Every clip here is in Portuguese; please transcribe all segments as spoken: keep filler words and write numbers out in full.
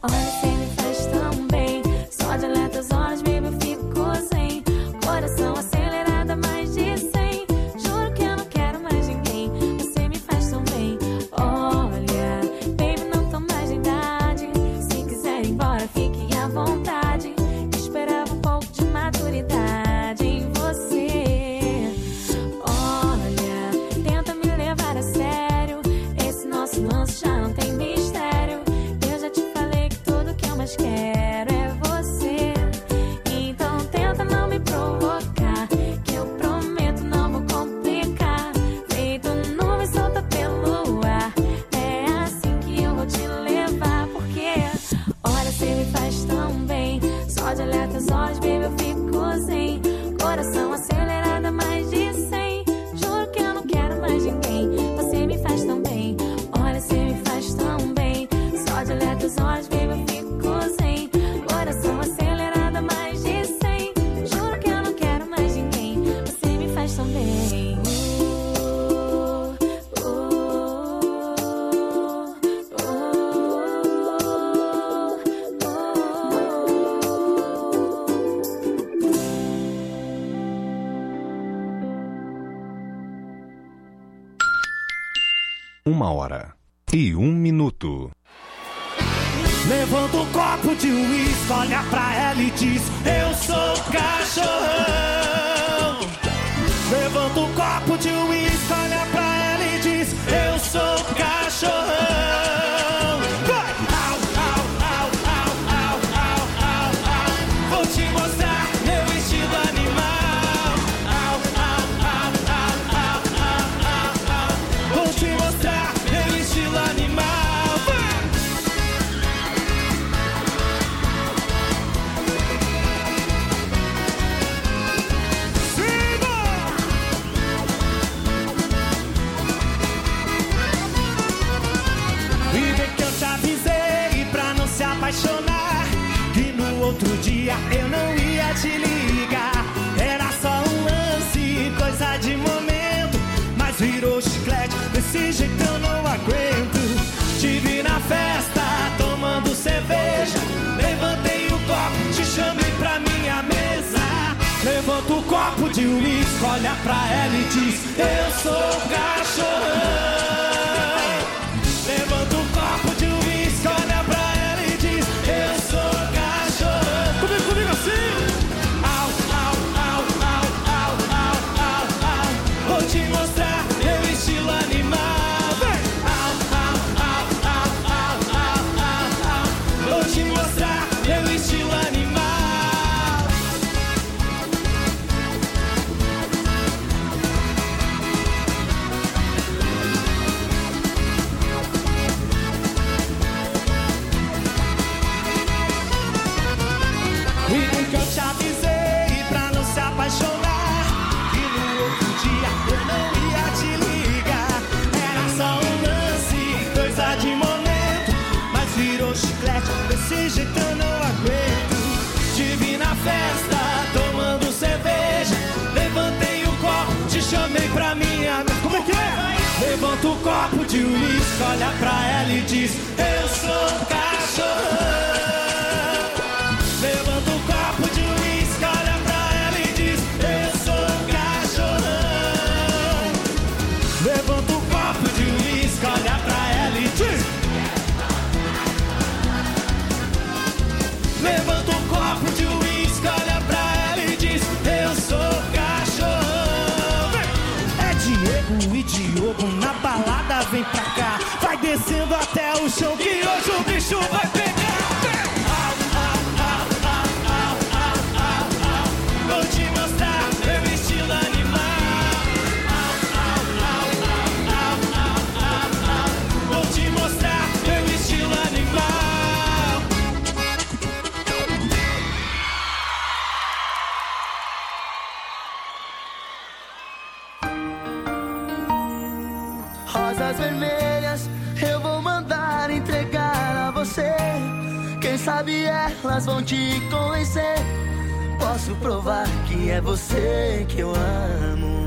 Olha, você me faz tão bem. Só de alertas horas, baby, eu fico zen. Coração acelerado a mais de cem. Juro que eu não quero mais ninguém. Você me faz tão bem. Olha, baby, não tô mais de idade. Se quiser ir embora, fique à vontade. Esperava um pouco de maturidade em você. Olha, tenta me levar a sério. Esse nosso lance já não tem mistério. Eu já te falei que tudo que eu mais quero é você. Então tenta não me provocar, que eu prometo não vou complicar. Feito nuvem solta pelo ar, é assim que eu vou te levar. Porque olha, você me faz tão bem. Só de alertas horas, baby, eu fico zen. Coração acelerado a mais de cem. Juro que eu não quero mais ninguém. Você me faz tão bem. Olha, você me faz tão bem. Só de alertas horas, baby, eu fico zen. Coração acelerado a mais de cem. Juro que eu não quero mais ninguém. Você me faz tão bem. Uh, Uma hora e um minuto. Levanta um copo de uísque, olha pra ela e diz: eu sou cachorrão. Levanta um copo de uísque, olha pra ela e diz: eu sou cachorrão. Vai! Au, au, au, au, au, au, au, au. Vou te mostrar meu estilo animal. Au, au, au, au, au, au, au, au. Vou te mostrar meu estilo animal. Apaixonar, que no outro dia eu não ia te ligar. Era só um lance, coisa de momento, mas virou chiclete, desse jeito eu não aguento. Te vi na festa, tomando cerveja, levantei o copo, te chamei pra minha mesa. Levanta o copo de uísque, olha pra ela e diz: eu sou cachorrão. Levanta o copo de uísque, olha pra ela. Eu sou cachorrão. Comigo, comigo assim. Au, au, au, au, au, au, au, au. Vou te mostrar meu estilo animal. Vem. Au, au, au, au, au, au, au, au. Vou te mostrar meu estilo animal. E bem que eu te avisei pra não se apaixonar, que no outro dia eu não ia te ligar. Era só um lance, coisa de momento, mas virou chiclete, desse jeito eu não aguento. Te vi na festa, tomando cerveja, levantei o copo, te chamei pra minha mesa. Como é que é? Levanta o copo de uísque, olha pra ela e diz: eu sou cachorrão. Levanta o copo de uísque, olha pra ela e diz: eu sou cachorrão. Levanta o copo de uísque, olha pra ela e diz: levanta o copo de uísque, olha pra ela e diz: eu sou cachorrão. É Diego e Diogo na balada, vem pra cá. Vai descendo até o chão que hoje o bicho vai pegar. Vou te mostrar meu estilo animal. Au, au, au, au, au, au, au, au. Vou te mostrar meu estilo animal. Rosas vermelhas eu vou mandar entregar a você. Quem sabe elas vão te convencer. Posso provar que é você que eu amo.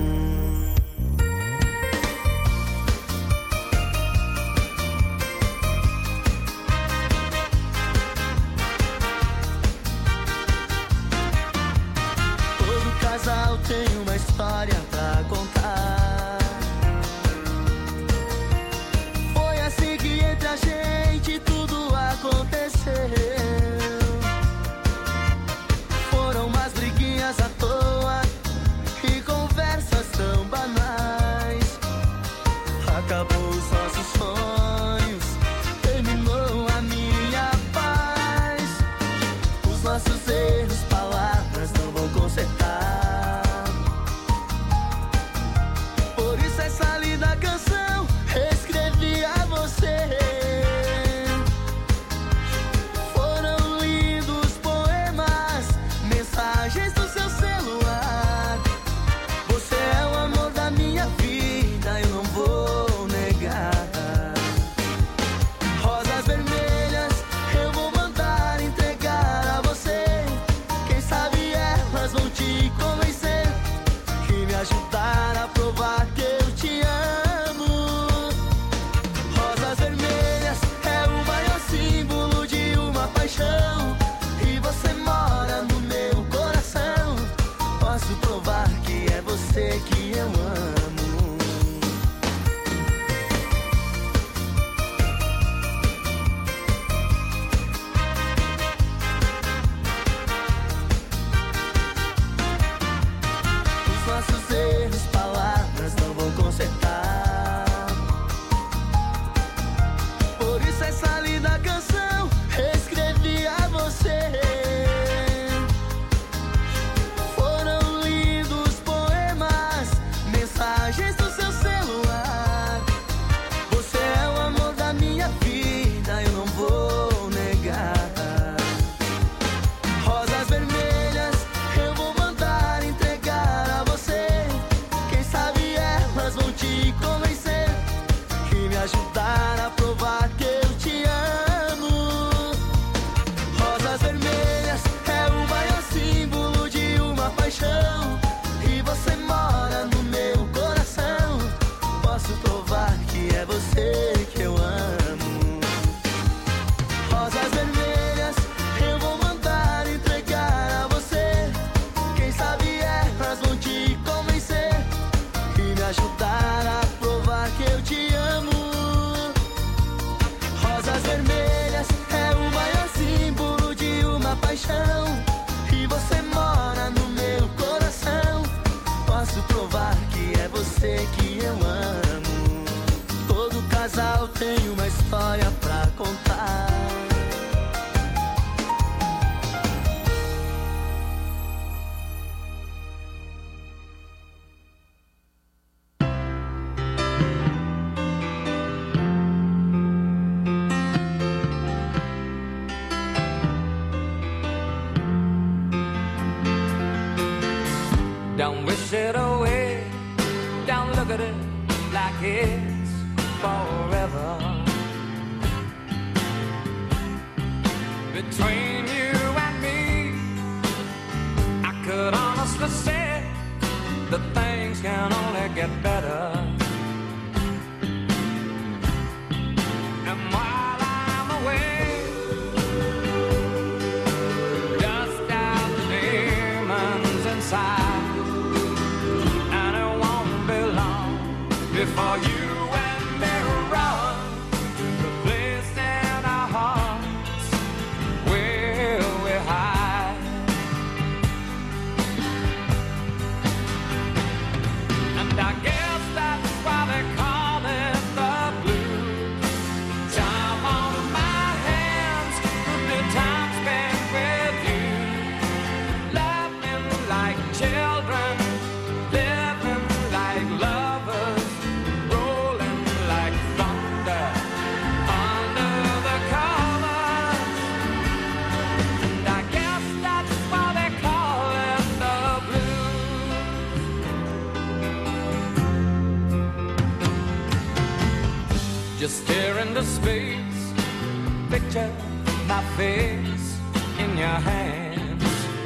história pra contar. Don't wish it away, don't look at it like it's forever. Between you and me, I could honestly say that things can only get better. And while I'm away, dust out the demons inside. Before you and me run to the place in our hearts where we hide. And I guess that's why they call it the blues. Time on my hands, good time spent with you, laughing like children, living like lovers. Just stare into space, picture my face in your hands.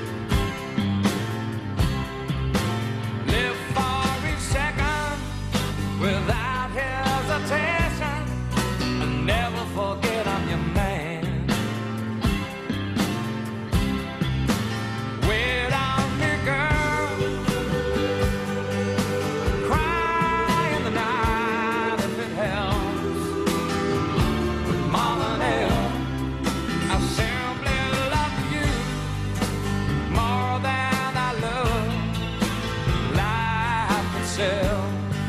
Live for each second without hesitation, and never forget I'm your man. Wait on me, girl, cry in the night if it helps. I simply love you more than I love life itself.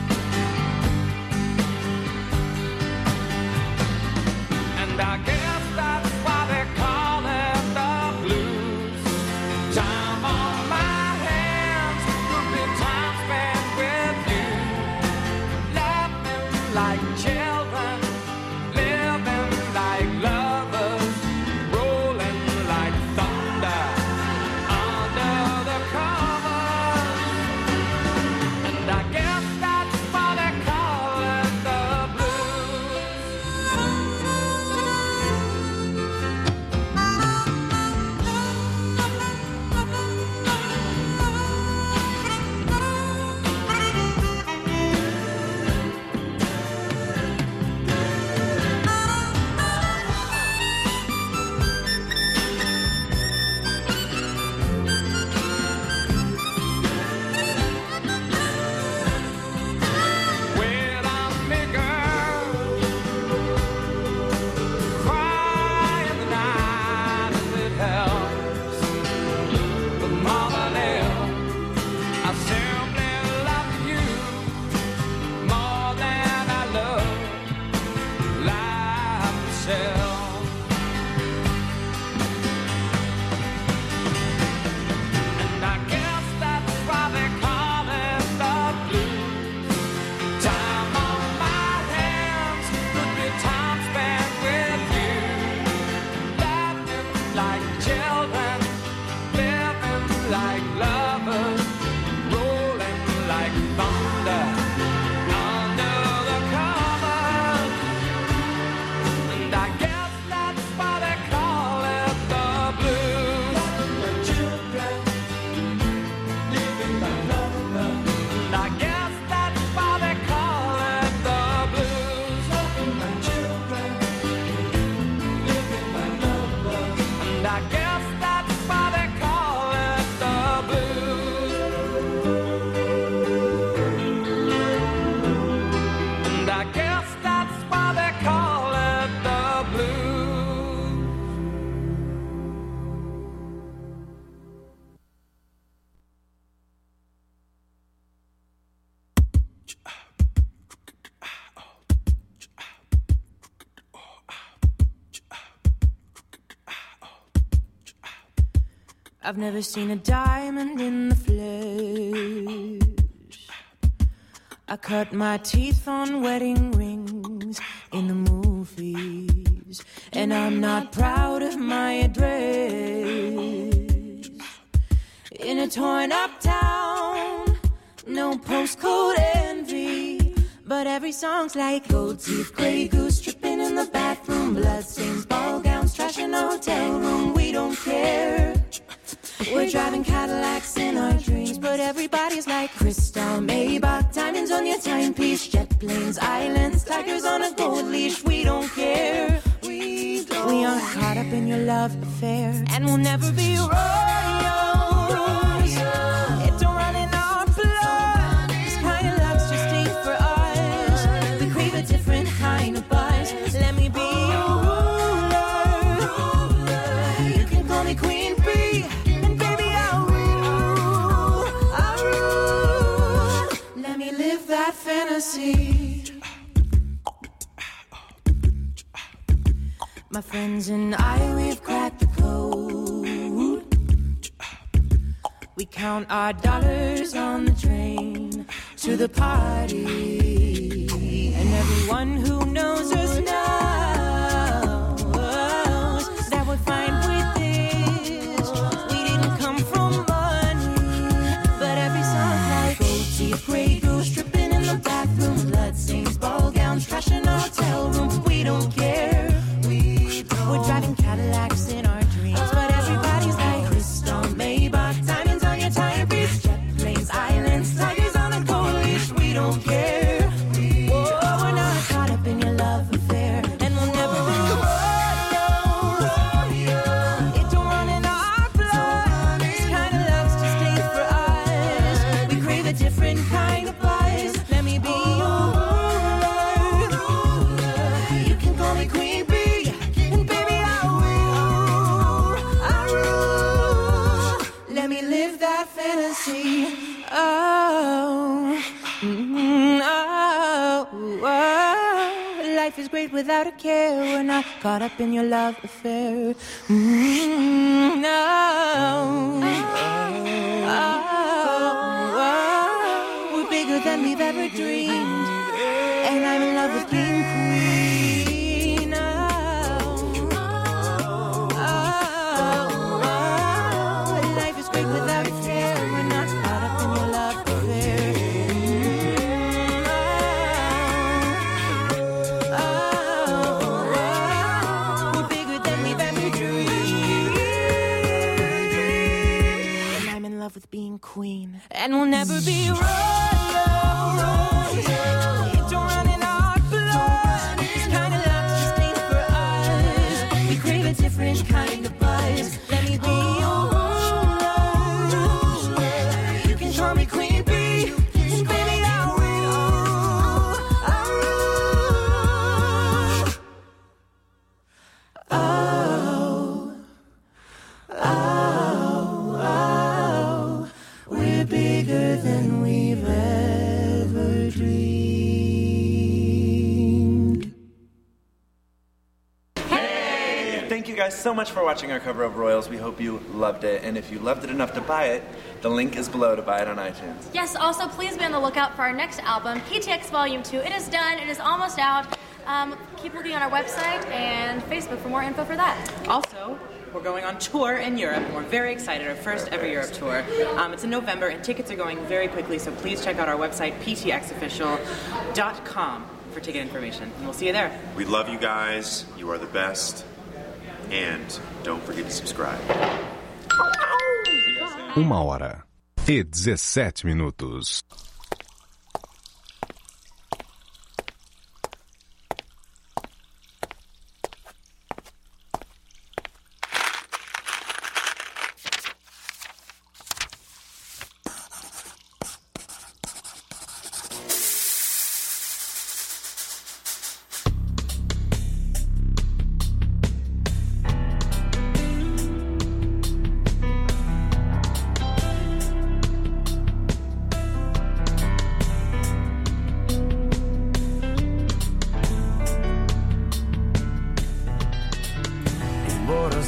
And I guess that's why they call it the blues. Time on my hands, could be time spent with you, laughing like children, living like lovers, rolling like thunder under the covers. And I guess that's why they call it the blues. I've never seen a diamond in the flesh. I cut my teeth on wedding rings in the movies, and I'm not proud of my address. In a torn up town, no postcode envy, but every song's like gold teeth, Grey Goose, tripping in the bathroom, bloodstains, ball gowns, trash in a hotel room. We don't care. We're driving Cadillacs in our dreams, but everybody's like crystal, Maybach, diamonds on your timepiece, jet planes, islands, tigers on a gold leash. We don't care. We don't. We aren't caught up in your love affair, and we'll never be royals. It don't run in our blood. This kind of love's just ain't for us. We crave a different kind of buzz. Let me be your ruler. You can call me Queen Bee. That fantasy. My friends and I, we've cracked the code. We count our dollars on the train to the party, and everyone who knows us knows that we're fine with this. We didn't come from money, but every song's like gold teeth, Grey Goose, tripping in the bathroom, bloodstains, ball gowns, trash in a hotel room. We don't care. We don't. We're driving Cadillacs in our dreams, but everybody's like crystal, Maybach, diamonds on your timepiece, jet planes, islands, tigers on a gold leash. We don't care. Whoa, we're not caught up in your love affair, and we'll never be royals. It don't run in our blood. This kind of love's just ain't for us. We crave a different kind of buzz. Let me be your ruler. You can call me Queen Bee, and baby I will. I rule. Let me live that fantasy. Oh, mm, oh, oh. Life is great without a care. We're not caught up in your love affair. Mm, no. Oh, oh. We're bigger than we've ever dreamed, and I'm in love with King Queen. Oh, oh, oh. Life is great without a care. We're not caught up in your love affair. Oh, oh, oh. We're bigger than we've ever dreamed, and I'm in love with being queen, and we'll never be royals. It don't run in our blood. This kind of love just ain't for us. We crave a different kind of buzz. Let me be your ruler. You can call me Queen Bee, and baby I will. I rule. Oh, oh, oh. We're bigger than we've ever dreamed. Thank you guys so much for watching our cover of Royals. We hope you loved it, and if you loved it enough to buy it, the link is below to buy it on iTunes. Yes, also please be on the lookout for our next album, P T X Volume two. It is done, it is almost out. Um, keep looking on our website and Facebook for more info for that. Also, we're going on tour in Europe, and we're very excited. Our first ever Europe tour. Um, it's in November, and tickets are going very quickly, so please check out our website, p t x official dot com, for ticket information, and we'll see you there. We love you guys. You are the best. And don't forget to subscribe. Uma hora e dezessete minutos.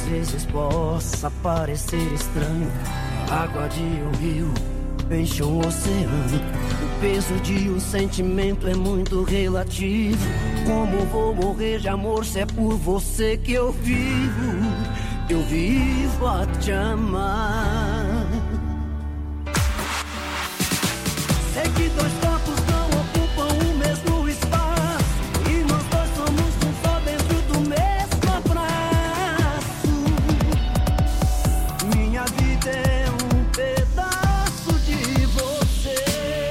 vezes possa parecer estranho, a água de um rio enche um oceano. O peso de um sentimento é muito relativo. Como vou morrer de amor se é por você que eu vivo? Eu vivo a te amar. Sei que dois corpos não ocupam o mesmo espaço, e nós dois somos um só dentro do mesmo abraço. Minha vida é um pedaço de você.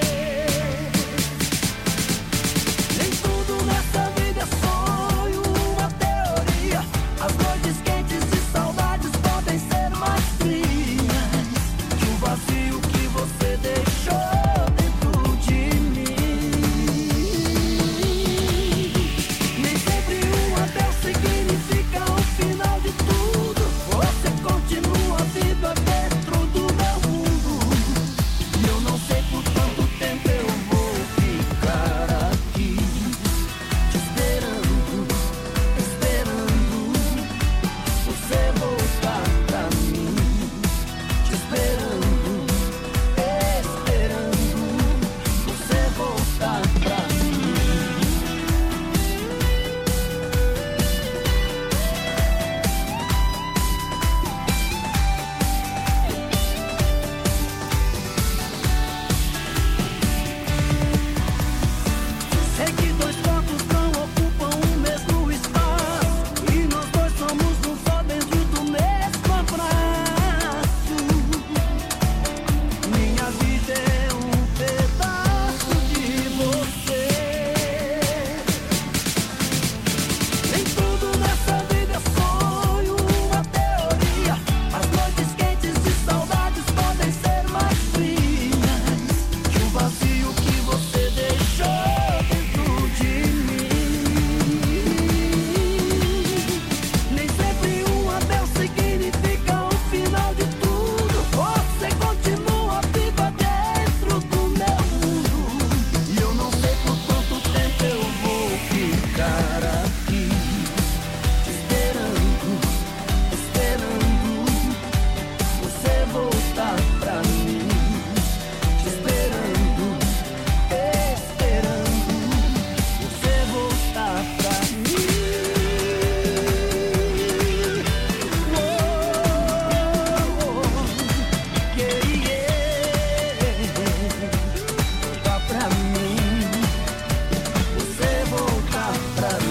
Nem tudo nessa vida é sonho, uma teoria. As noites quentes de saudades podem ser mais frias que o vazio que você deixou dentro de mim. Nem sempre um adeus significa o final de tudo. Você continua viva dentro do meu mundo, e eu não sei por quanto tempo eu vou ficar aqui te esperando, esperando você voltar pra mim, te esperando, esperando você voltar pra mim. Sei que dois corpos não ocupam o mesmo espaço, e nós dois somos um só dentro do mesmo abraço. Minha vida é um pedaço de você. Nem tudo nessa vida é sonho, uma teoria. As noites quentes de saudades podem ser mais frias que o vazio que você deixou dentro de mim. Nem sempre um adeus significa o final de tudo. Você continua viva dentro do meu mundo, e eu não sei por quanto tempo eu vou ficar aqui te esperando, esperando você voltar pra mim, te esperando, esperando você voltar pra mim. Oh, yeah, yeah. Voltar pra mim, você voltar pra mim.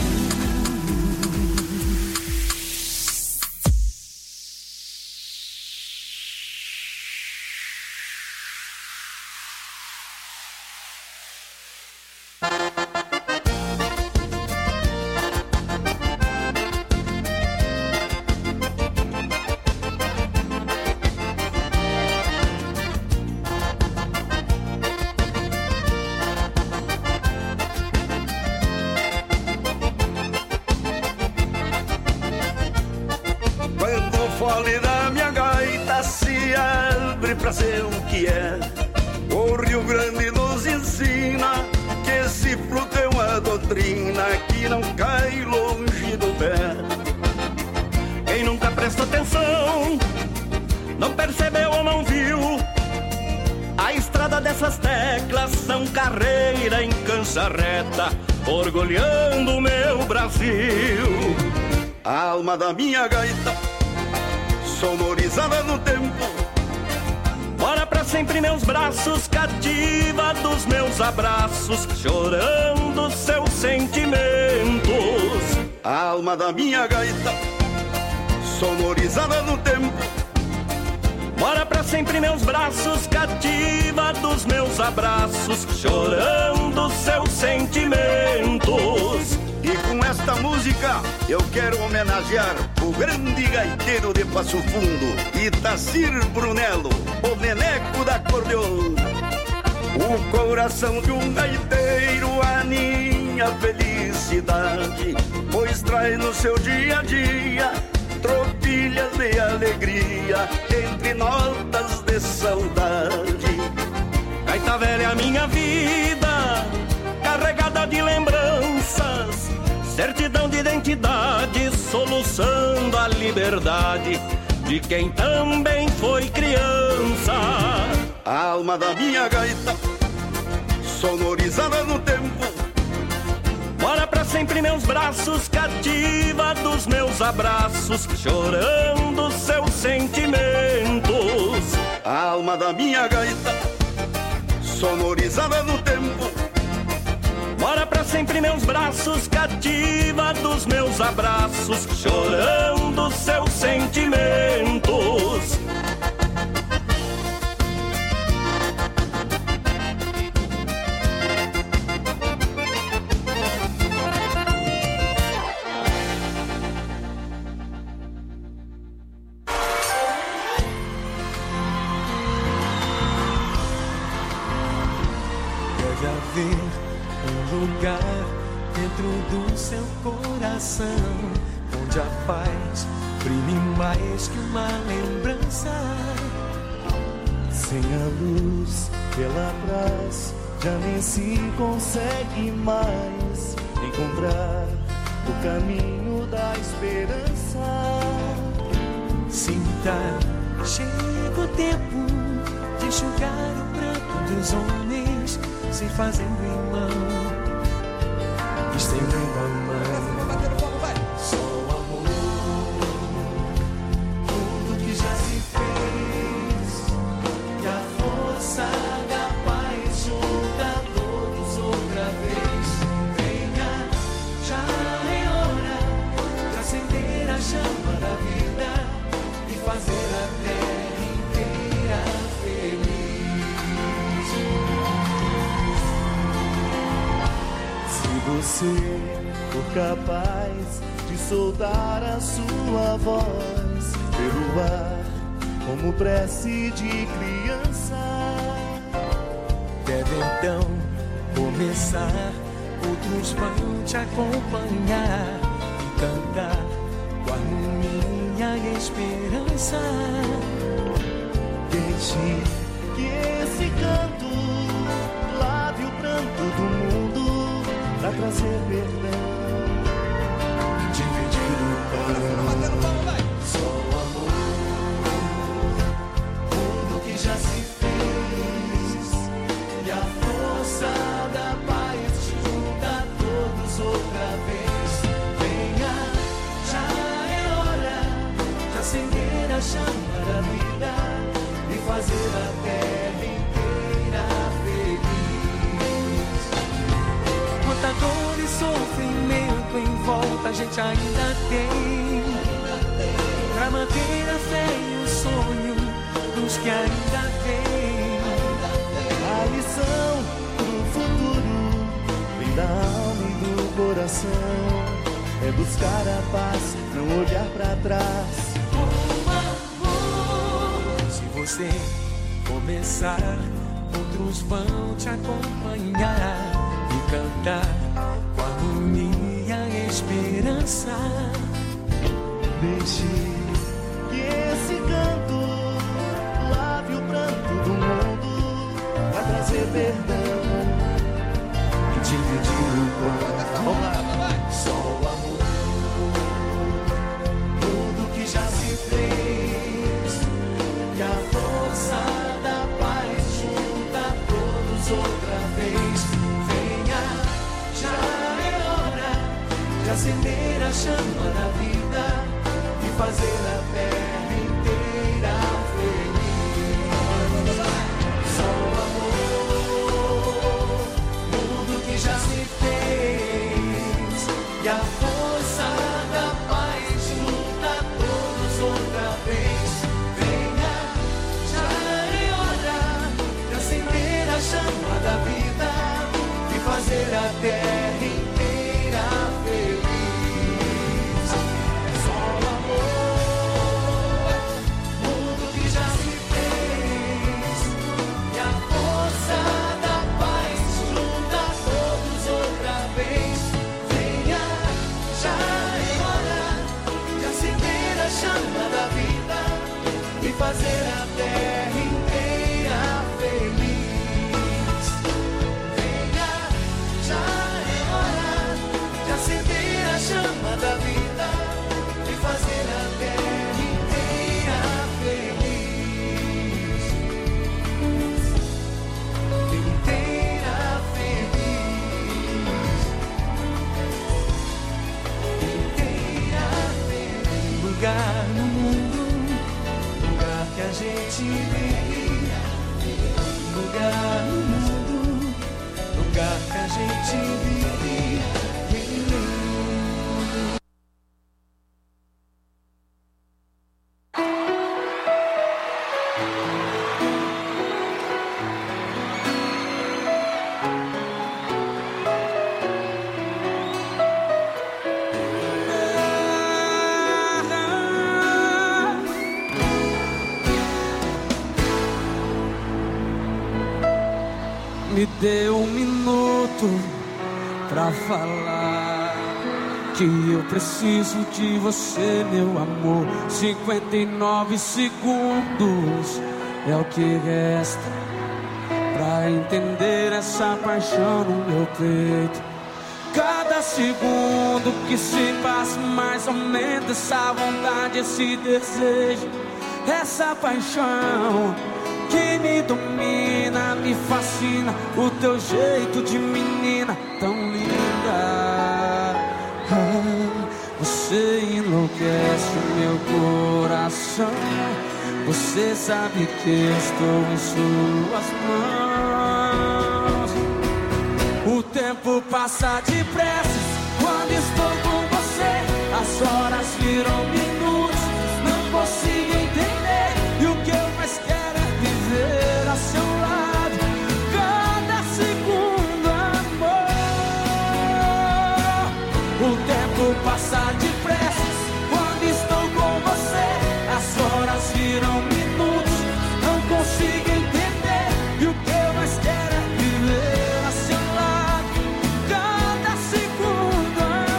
Quando o fole da minha gaita se abre pra ser o que é, o Rio Grande nos ensina que esse fluto é uma doutrina que não cai longe do pé. Quem nunca prestou atenção, não percebeu ou não viu, a estrada dessas teclas são carreira em cancha reta, orgulhando o meu Brasil. A alma da minha gaita, sonorizada no tempo, mora pra sempre em meus braços, cativa dos meus abraços, chorando seus sentimentos. A alma da minha gaita, sonorizada no tempo, mora pra sempre em meus braços, cativa dos meus abraços, chorando seus sentimentos. E com esta música eu quero homenagear o grande gaiteiro de Passo Fundo, Itacir Brunello, o neneco da acordeona. O coração de um gaiteiro aninha felicidade, pois traz no seu dia a dia tropilhas de alegria entre notas de saudade. Gaita velha, minha vida, carregada de lembranças, certidão de identidade, soluçando a liberdade de quem também foi criança. A alma da minha gaita, sonorizada no tempo, mora pra sempre em meus braços, cativa dos meus abraços, chorando seus sentimentos. A alma da minha gaita, sonorizada no tempo, mora pra sempre em meus braços, cativa dos meus abraços, chorando seus sentimentos. Deve haver um lugar dentro do seu coração, onde a paz brilhe mais que uma lembrança. Sem a luz pela trás, já nem se consegue mais encontrar o caminho da esperança. Sinta, chega o tempo de enxugar o pranto dos homens, se fazendo irmão, estendendo a mão. Só o amor, tudo que já se fez, e a força da paz junta todos outra vez. Venha, já é hora de acender a chama da vida e fazer a terra inteira feliz. Você for capaz de soltar a sua voz pelo ar, como prece de criança, deve então começar. Outros vão te acompanhar e cantar com harmonia e esperança. Deixe que esse canto lave o pranto do mundo, pra trazer perdão, dividir o pão. Só o amor, tudo que já se fez, e a força da paz junta todos outra vez. Venha, já é hora de acender a chama da vida e fazer a terra inteira feliz. Quanta dor e sofrimento em volta a gente ainda tem, pra manter a fé e o sonho dos que ainda vêm. A lição pro futuro vem da alma e do coração, é buscar a paz, não olhar pra trás. Se você começar, outros vão te acompanhar e cantar com harmonia e esperança. Deixe que esse canto lave o pranto do mundo, pra trazer perdão e dividir o pão. Vamos lá. Só o amor, tudo que já se fez, e a força da paz junta todos outra vez. De acender a chama da vida e fazer a terra inteira feliz. Só o amor, tudo que já se fez, e a força da paz junta todos outra vez. Venha, já é hora de acender a chama da vida e fazer a terra inteira feliz. Só o amor, tudo que já se fez, e a força da paz junta todos outra vez. Venha, já é hora de acender a chama da vida e fazer a terra inteira feliz. Venha, já chama da vida e fazer a lugar no mundo, lugar que a gente vive, lugar no mundo, lugar que a gente vive. Me dê um minuto pra falar que eu preciso de você, meu amor. Cinquenta e nove segundos é o que resta pra entender essa paixão no meu peito. Cada segundo que se passa mais aumenta essa vontade, esse desejo, essa paixão que me domina, me fascina, o teu jeito de menina tão linda. Ah, você enlouquece o meu coração, você sabe que estou em suas mãos. O tempo passa depressa quando estou com você, as horas viram minutos, não consigo entender, e o que eu mais quero viver a seu lado, cada segundo, amor. O tempo passa depressa quando estou com você, as horas viram minutos, não consigo entender, e o que eu mais quero é viver a seu lado, cada segundo,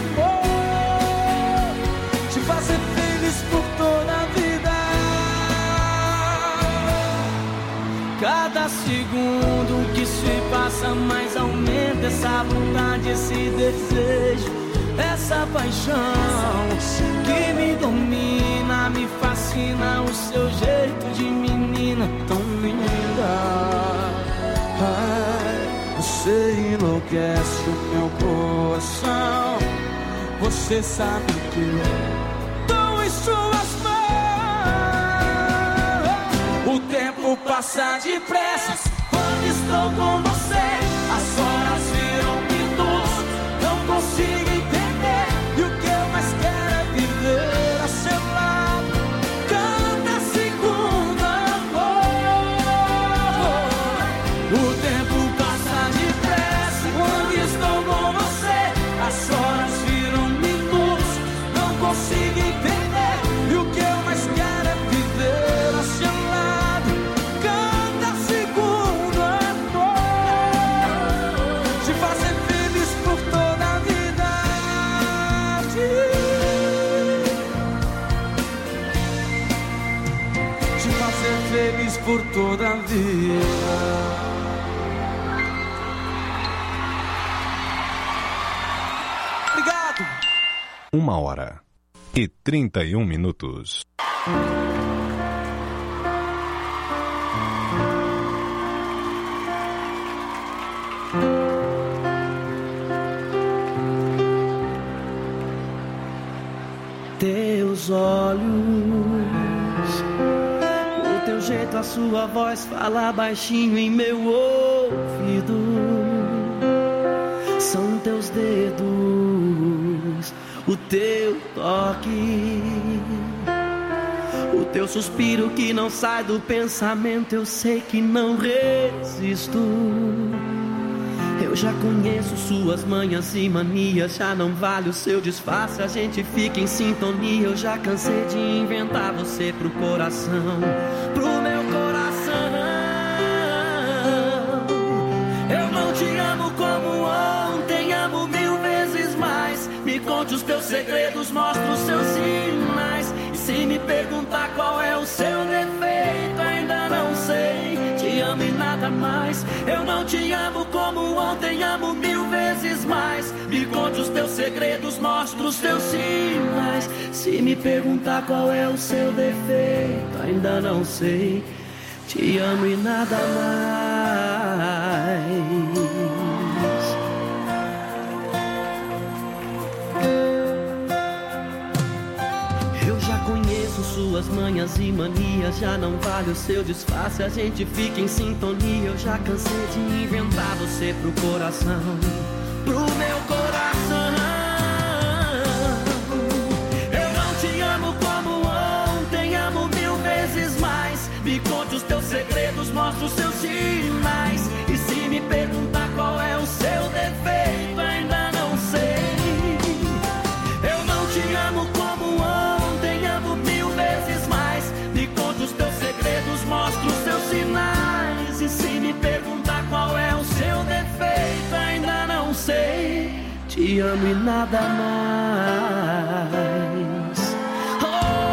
amor. Te fazer feliz por toda a vida. Cada segundo que se passa mais aumenta essa vontade, esse desejo, essa paixão que me domina, me fascina, o seu jeito de menina tão linda. Ai, você enlouquece o meu coração, você sabe que eu tô em suas mãos. O tempo passa depressa quando estou com você, as horas viram minutos, não consigo entender, e o que eu mais quero é viver a seu lado, cada segundo, amor. O tempo passa depressa quando estou com você, as horas viram minutos, não consigo entender, e o que eu mais quero é viver a seu lado, cada segundo, amor. Te fazer feliz por toda a vida, te fazer feliz por toda a vida. Uma hora e trinta e um minutos. Teus olhos, o teu jeito, a sua voz fala baixinho em meu ouvido. São teus dedos, o teu toque, o teu suspiro que não sai do pensamento. Eu sei que não resisto. Eu já conheço suas manhas e manias, já não vale o seu disfarce, a gente fica em sintonia. Eu já cansei de inventar você pro coração, pro meu coração. Eu não te amo como ontem, amo mil vezes mais. Me conte os teus segredos, mostra os seus sinais. E se me perguntar qual é o seu defeito, ainda não sei. Te amo e nada mais. Eu não te amo como ontem, amo mil vezes mais. Me conte os teus segredos, mostra os teus sinais. Se me perguntar qual é o seu defeito, ainda não sei. Te amo e nada mais. Eu já conheço suas manhas e manias, já não vale o seu disfarce, a gente fica em sintonia. Eu já cansei de inventar você pro coração, pro meu coração. Eu não te amo como ontem, amo mil vezes mais. Me conte os teus segredos, mostra os seus sinais. E se me perguntar qual é o seu defeito, ainda não sei. Eu não te amo como ontem, amo mil vezes mais. Me conte os teus segredos, mostra os seus sinais. E se me perguntar qual é o seu defeito, ainda não sei. Te amo e nada mais. Oh,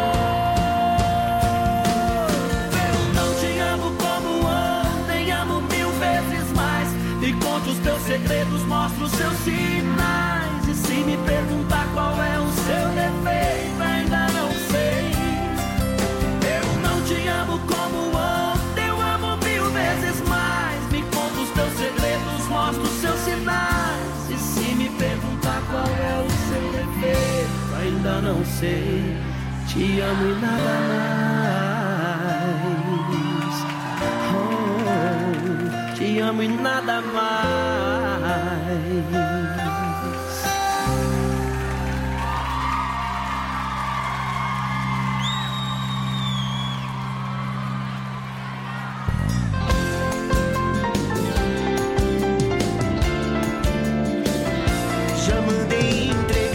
eu não te amo como ontem, amo mil vezes mais. Me conte os teus segredos, mostra os seus sinais. E se me perguntar qual é o seu defeito, ainda não sei. Eu não te amo como ontem, eu amo mil vezes mais. Me conta os teus segredos, mostra os seus sinais. E se me perguntar qual é o seu defeito, ainda não sei. Te amo e nada mais. Oh, te amo e nada mais. Já mandei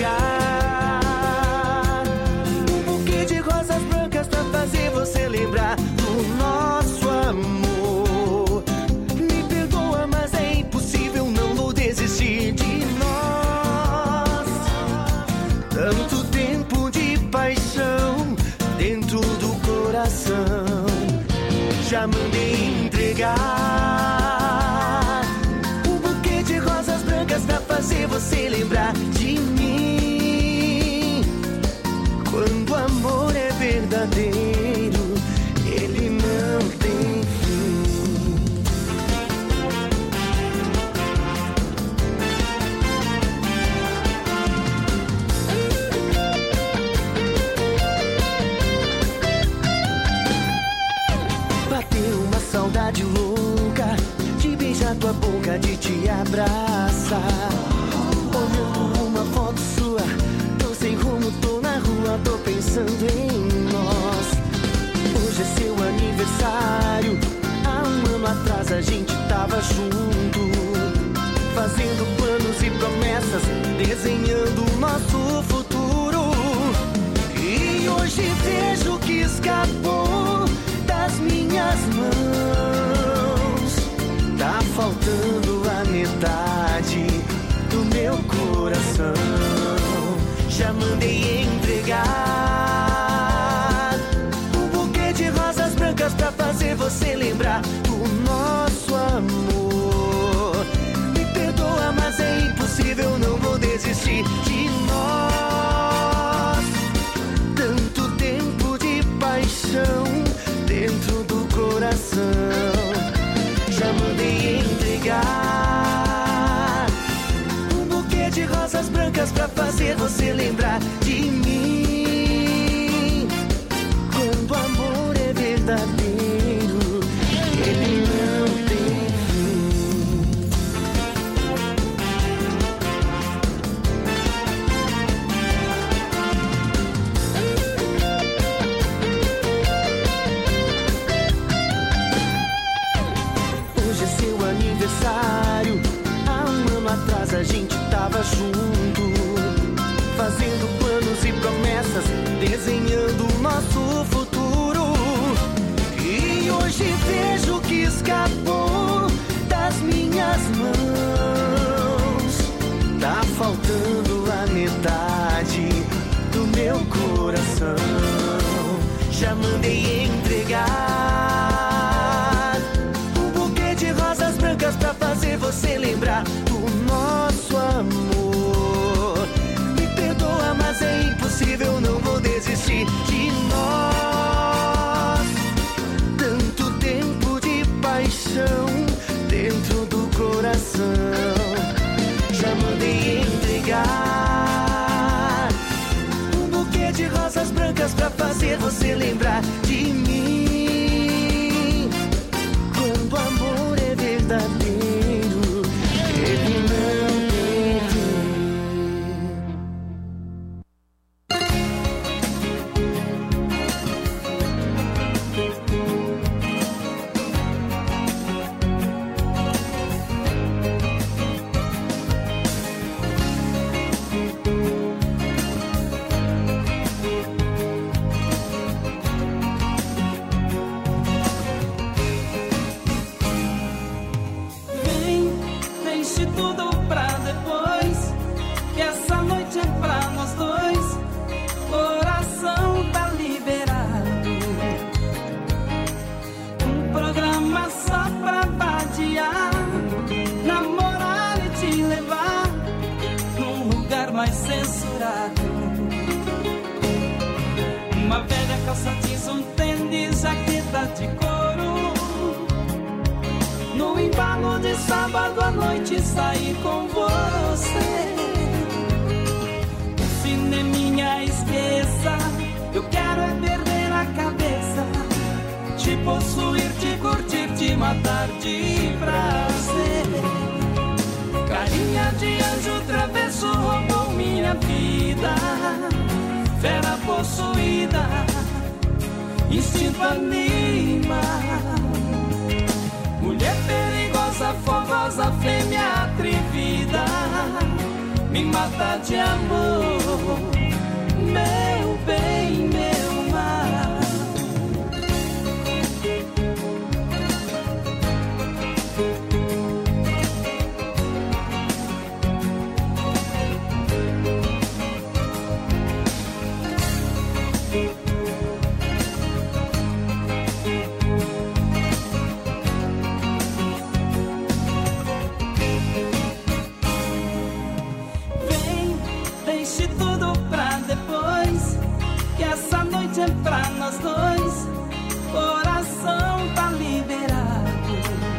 entregar um buquê de rosas brancas pra fazer você lembrar do nosso amor. Me perdoa, mas é impossível, não vou desistir de nós. Tanto tempo de paixão dentro do coração. Já mandei entregar um buquê de rosas brancas pra fazer você lembrar de mim. Quando o amor é verdadeiro, ele não tem fim. Bateu uma saudade louca de beijar tua boca, de te abraçar. Olhando uma foto sua, tô sem rumo, tô na rua, tô pensando em nós. Hoje é seu aniversário, há um ano atrás a gente tava junto, fazendo planos e promessas, desenhando o nosso futuro. E hoje vejo que escapou das minhas mãos. Tá faltando a metade do meu coração. Já mandei entregar um buquê de rosas brancas pra fazer você lembrar do nosso amor. Me perdoa, mas é impossível, não vou desistir de nós. Tanto tempo de paixão dentro do coração. Já mandei entregar um buquê de rosas brancas pra fazer você lembrar de mim. Quando o amor é verdadeiro, ele não tem fim. Hoje é seu aniversário, há um ano atrás a gente tava junto, fazendo planos e promessas, desenhando o nosso futuro. E hoje vejo que escapou das minhas mãos. Tá faltando a metade do meu coração. Já mandei entregar um buquê de rosas brancas pra fazer você lembrar do nosso amor. Me perdoa, mas é impossível, não vou desistir de nós. Tanto tempo de paixão dentro do coração. Já mandei entregar um buquê de rosas brancas pra fazer você lembrar noite sair com você. Um cineminha esqueça, eu quero é perder a cabeça. Te possuir, te curtir, te matar de prazer. Carinha de anjo travesso roubou minha vida. Fera possuída, instinto anima. Mulher perigosa, fogosa, fêmea atrevida, me mata de amor, meu bem, meu mar. É pra nós dois, coração tá liberado.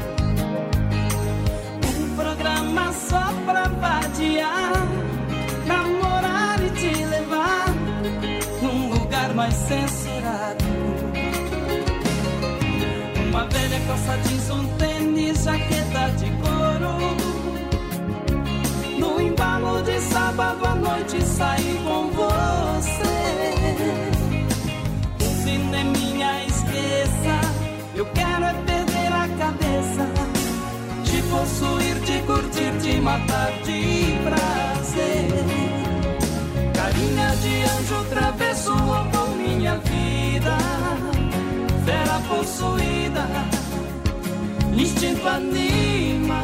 Um programa só pra vadiar, namorar e te levar num lugar mais censurado. Uma velha calça jeans, um tênis, jaqueta de couro. No embalo de sábado à noite sair com você. Cineminha esqueça, eu quero é perder a cabeça. Te possuir, te curtir, te matar de prazer. Carinha de anjo travesso roubou minha vida. Fera possuída, instinto anima.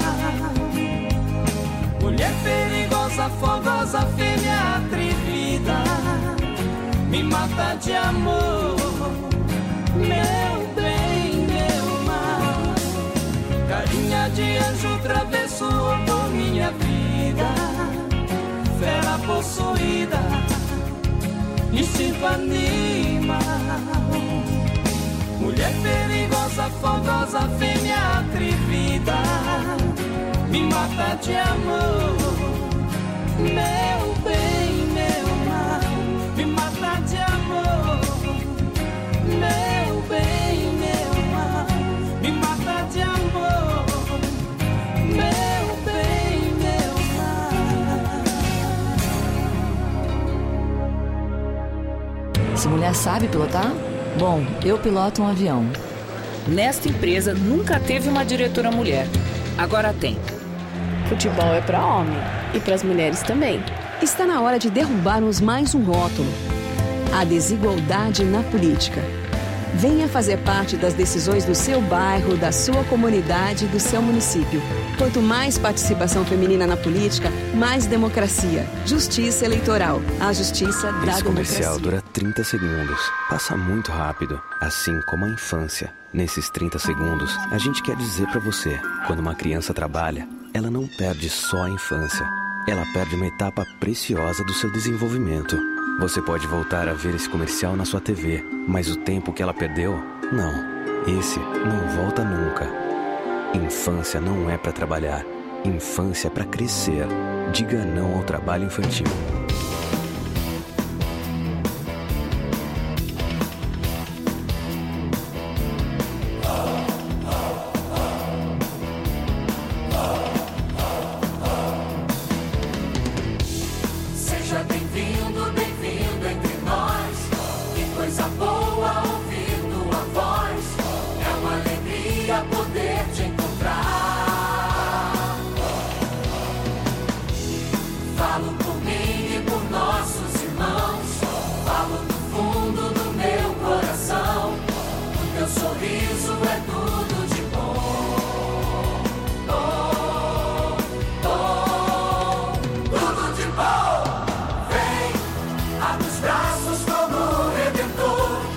Mulher perigosa, fogosa, fêmea atrevida, me mata de amor, meu bem, meu mar. Carinha de anjo travesso roubou minha vida. Fera possuída, instinto anima. Mulher perigosa, fogosa, fêmea atrevida, me mata de amor, meu bem, meu mar. Me mata de amor, meu bem, meu mar. Me mata de amor, meu bem, meu mar. Essa mulher sabe pilotar? Bom, eu piloto um avião. Nesta empresa nunca teve uma diretora mulher. Agora tem. Futebol é para homem e para as mulheres também. Está na hora de derrubarmos mais um rótulo: a desigualdade na política. Venha fazer parte das decisões do seu bairro, da sua comunidade, do seu município. Quanto mais participação feminina na política, mais democracia. Justiça eleitoral. A justiça da Esse comercial democracia. dura trinta segundos. Passa muito rápido, assim como a infância. Nesses trinta segundos, a gente quer dizer pra você: quando uma criança trabalha, ela não perde só a infância. Ela perde uma etapa preciosa do seu desenvolvimento. Você pode voltar a ver esse comercial na sua T V, mas o tempo que ela perdeu, não. Esse não volta nunca. Infância não é pra trabalhar. Infância é pra crescer. Diga não ao trabalho infantil. Seja bem-vindo, bem-vindo entre nós. Que coisa boa ouvir tua voz. É uma alegria poder te encontrar. Falo por mim e por nossos irmãos. Falo do fundo do meu coração. O teu sorriso é tudo de bom. Oh, oh, tudo de bom. Abre os braços como o Redentor.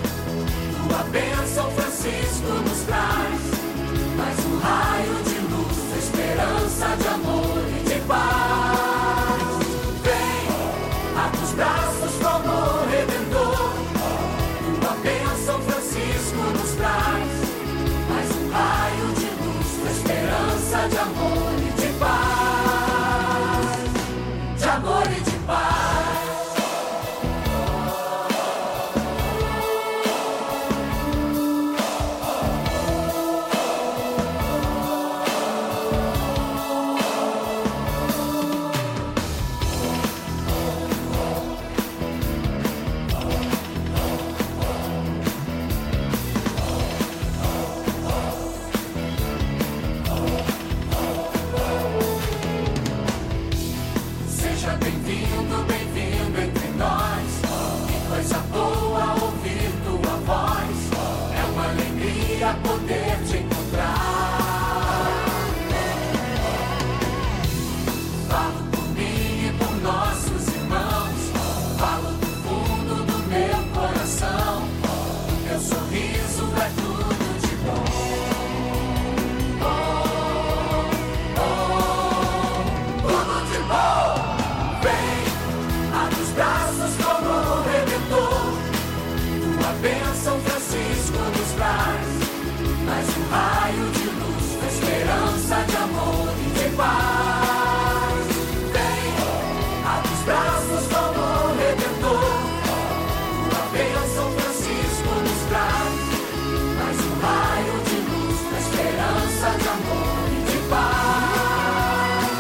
Tua bênção, Francisco, nos traz mais um raio de luz, a esperança de amor e de paz. Vem, abre os braços como Redentor. Tua bênção, Francisco, nos traz mais um raio de luz, a esperança de amor e de paz.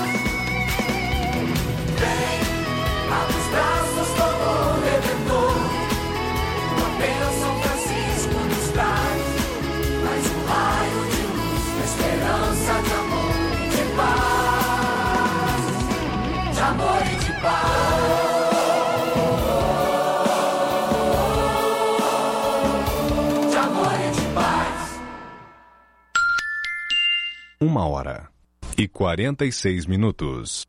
Vem, abre os braços como Redentor. Tua bênção, Francisco, nos traz mais um raio de luz, a esperança de amor e de paz. De amor e de paz. De amor e de paz. Uma hora e quarenta e seis minutos.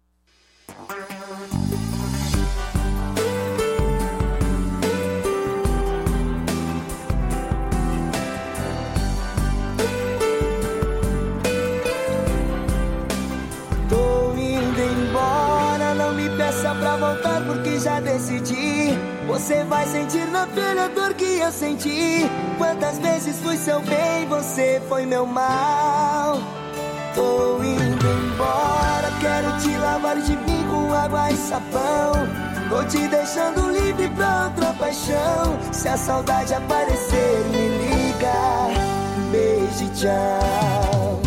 Tô indo embora, não me peça pra voltar porque já decidi. Você vai sentir na pele a dor que eu senti. Quantas vezes fui seu bem, você foi meu mal. Tô indo embora, quero te lavar de mim com água e sabão. Tô te deixando livre pra outra paixão. Se a saudade aparecer, me liga. Beijo e tchau.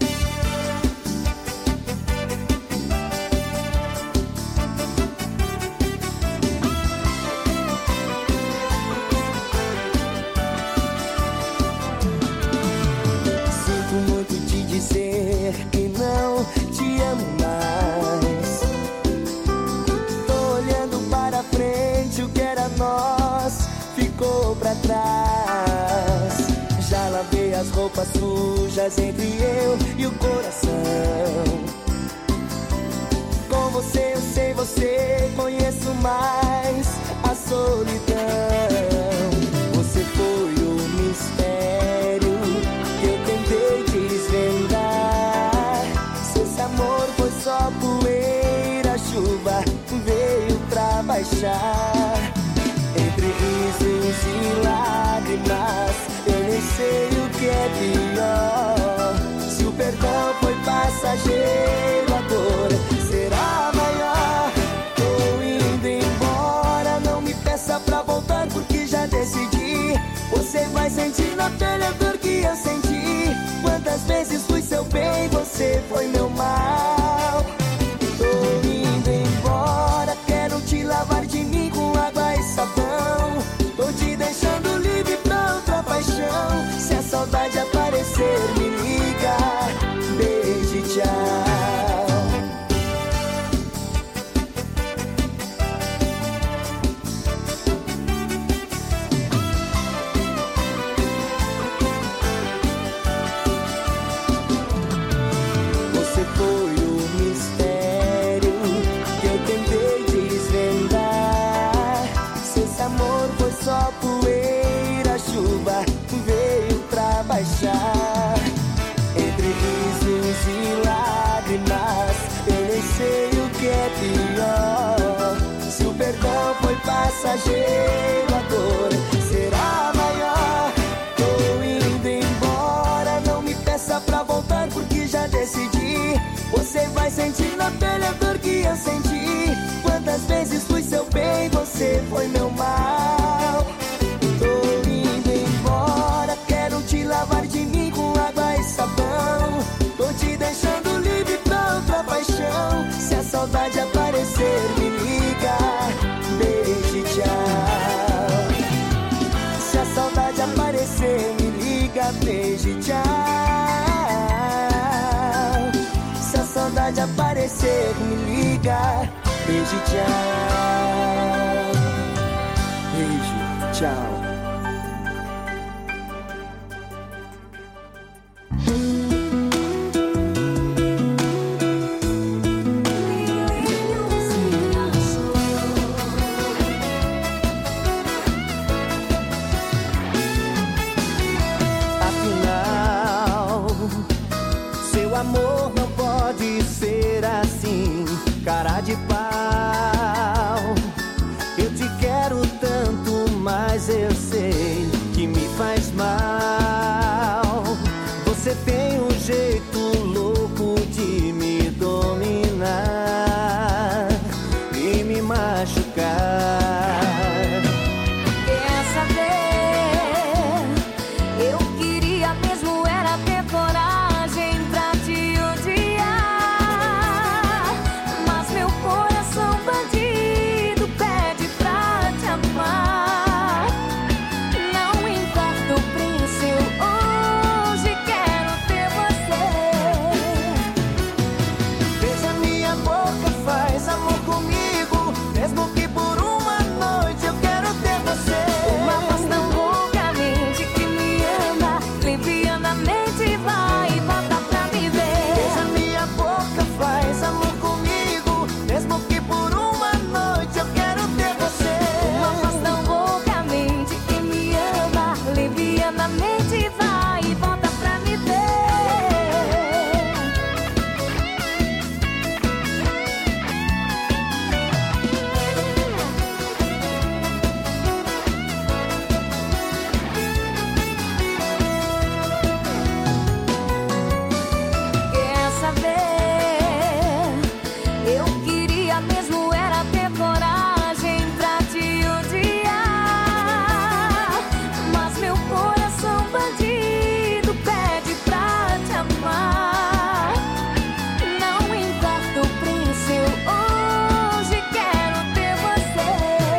Sinto muito te dizer que não te amo mais. Tô olhando para frente, o que era nós ficou pra trás. Já lavei as roupas sujas entre eu e o coração. Com você eu sei, você conheço mais a solidão. Você foi o mistério que eu tentei desvendar. Se esse amor foi só poeira, a chuva veio pra baixar. Entre risos e lágrimas, eu nem sei o que é pior. Se o perdão foi passageiro, a dor será maior. Tô indo embora, não me peça pra voltar porque já decidi. Você vai sentir na pele a dor que eu senti. Quantas vezes fui seu bem, você foi meu mal. Tô indo embora, quero te lavar de mim com água e sabão. Tô te deixando livre pra outra paixão. Se a saudade aparecer, me liga. Beijo e tchau. Você foi o mistério que eu tentei desvendar. Se esse amor foi só poeira, a chuva veio pra baixar. Entre risos e lágrimas, eu nem sei o que é pior. Se o perdão foi passageiro, a dor será maior. Tô indo embora, não me peça pra voltar porque já decidi. Você vai sentir na pele a dor que eu senti. Quantas vezes fui seu bem, você foi meu mal. Tô indo embora, quero te lavar de mim com água e sabão. Tô te deixando livre pra outra paixão. Se a saudade aparecer, me liga. Beijo e tchau. Se a saudade aparecer, me liga. Beijo e tchau. Se a saudade aparecer, me liga. Beijo e tchau. Beijo, tchau. Afinal, seu amor não pode ser assim, cara de pau. Eu te quero tanto, mas eu faz mal. Você tem um jeito louco de me dominar e me machucar. Quer saber? Eu queria mesmo era ter coragem pra te odiar, mas meu coração bandido pede pra te amar. Não importa o preço, eu hoje quero ter você. Veja minha boca, faz amor comigo, mesmo que por uma noite eu quero ter você. Uma voz tão loucamente que me ama, livianamente vai e volta pra me ver. Veja minha boca, faz amor comigo, mesmo que por uma noite eu quero ter você. Uma voz tão loucamente que me ama, livianamente vai e volta pra me ver. Quer saber? Eu queria mesmo era ter coragem pra te odiar, mas meu coração bandido pede pra te amar. Não importa o preço, eu hoje quero ter você.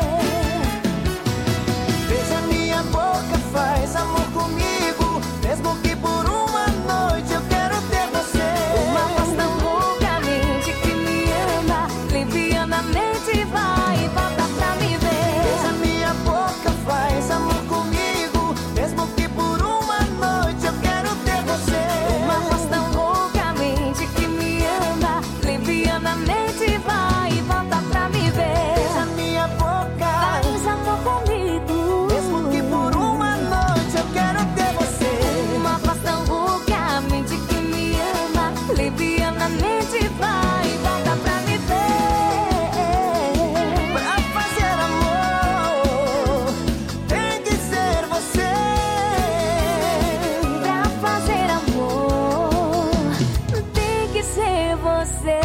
Veja minha boca, faz amor comigo, mesmo que por uma noite eu quero ter você. Uma voz tão loucamente que me ama, livianamente vai e volta pra me ver. Veja minha boca, faz amor comigo, mesmo que por uma noite eu quero ter você. Uma voz tão loucamente que me ama, livianamente vai e volta pra me ver. Veja minha boca, faz amor comigo, mesmo que por uma noite eu quero ter você. Uma voz tão loucamente que me ama, livianamente vai e volta pra me ver. Pra fazer amor tem que ser você. Pra fazer amor tem que ser você.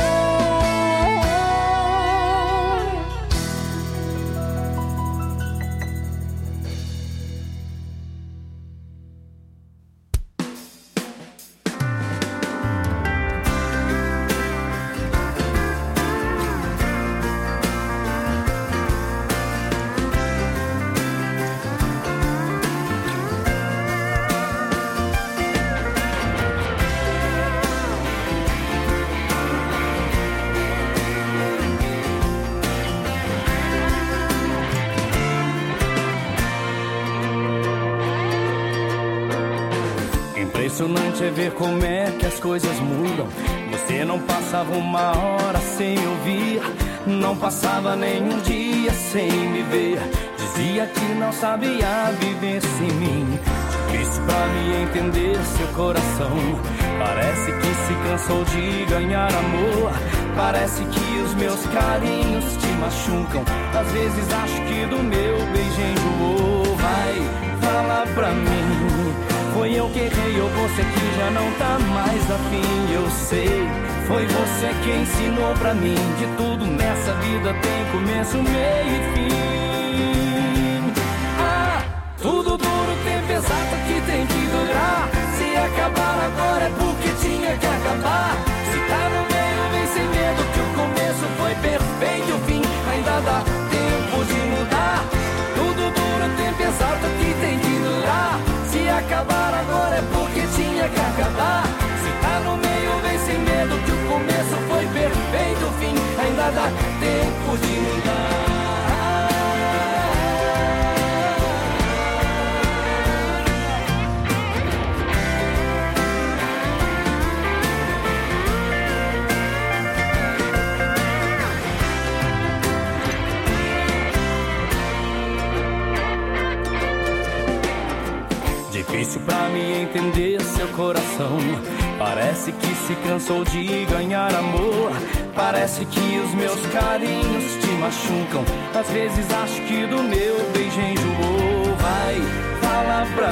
Impressionante é ver como é que as coisas mudam. Você não passava uma hora sem me ouvir, não passava nenhum dia sem me ver. Dizia que não sabia viver sem mim. Difícil pra me entender seu coração. Parece que se cansou de ganhar amor. Parece que os meus carinhos te machucam. Às vezes acho que do meu beijo enjoou. Vai, fala pra mim, foi eu que errei ou você que já não tá mais afim? Eu sei, foi você que ensinou pra mim que tudo nessa vida tem começo, meio e fim. Ah, tudo duro tem pesado que tem que durar. Se acabar agora é porque tinha que acabar. Se tá no meio vem sem medo que o começo foi perfeito e o fim ainda dá tempo de mudar. Tudo duro tem pesado que tem que durar. Se acabar agora é porque tinha que acabar. Se tá no meio vem sem medo que o começo foi perfeito, o fim ainda dá tempo de mudar. Difícil pra me entender seu coração. Parece que se cansou de ganhar amor. Parece que os meus carinhos te machucam. Às vezes acho que do meu beijo enjoou. Vai, fala pra